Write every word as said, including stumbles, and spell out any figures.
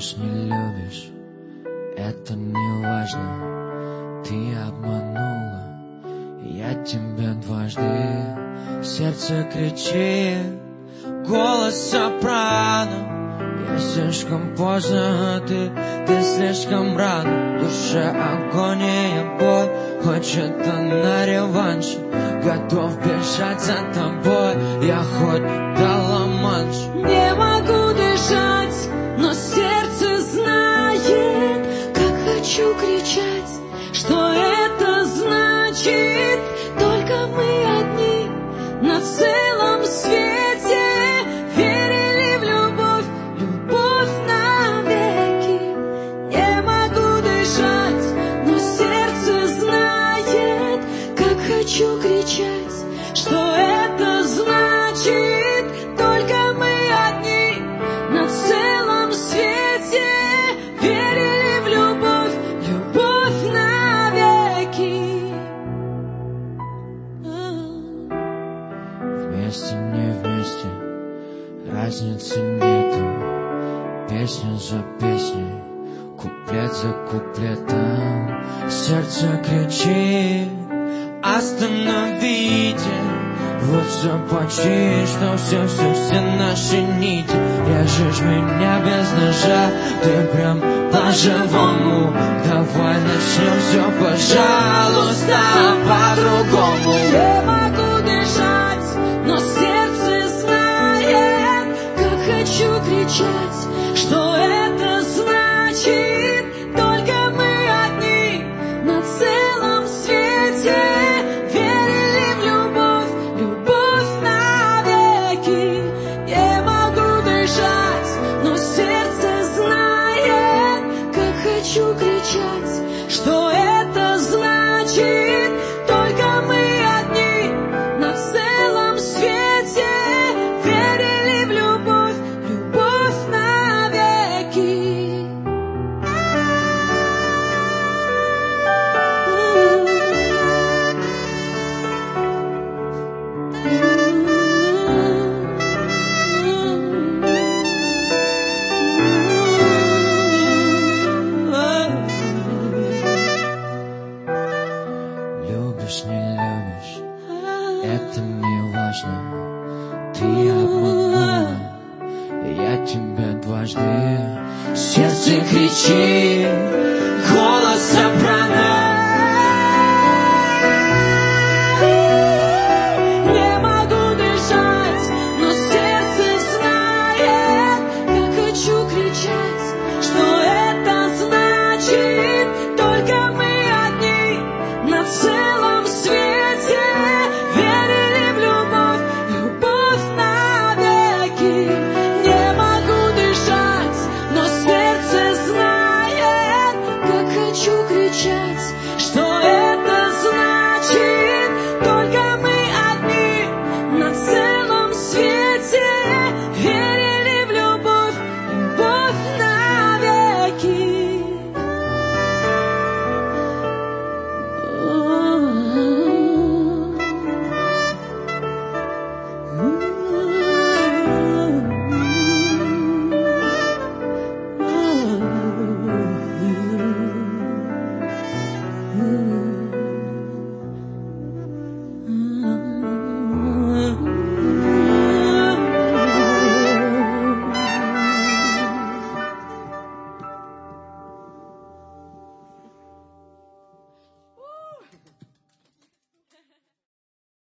Любишь, не любишь, это не важно. Ты обманула, я тебя дважды. Сердце кричит, голос сопрано. Я слишком поздно, а ты, ты слишком рано. В душе агония, боль, хочет она реванш. Готов бежать за тобой, я хоть до Ла-Манша. Не могу дышать, но сердце знает, как хочу кричать, что это значит. Только мы одни на целом свете, верили в любовь, любовь навеки. Не могу дышать, но сердце знает, как хочу кричать, что это значит. Только мы одни на целом свете, верили в любовь, любовь навеки. Вместе, не вместе, разницы нету. Песня за песней, куплет за куплетом. Сердце кричит, остановите. Вот все почти, что все, все, все наши нити. Режешь меня без ножа, ты прям по-живому. Давай начнем все, пожалуйста, по-другому. Не могу дышать, но сердце знает, как хочу кричать, что это значит. Только мы одни на целом свете, верили в любовь, любовь навеки. Не могу дышать, но сердце знает, как хочу кричать, что это значит. Только мы одни на целом свете, верили в любовь, любовь навеки. Любишь, не любишь, это не важно. Ты обманула, я тебя дважды. Сердце кричит,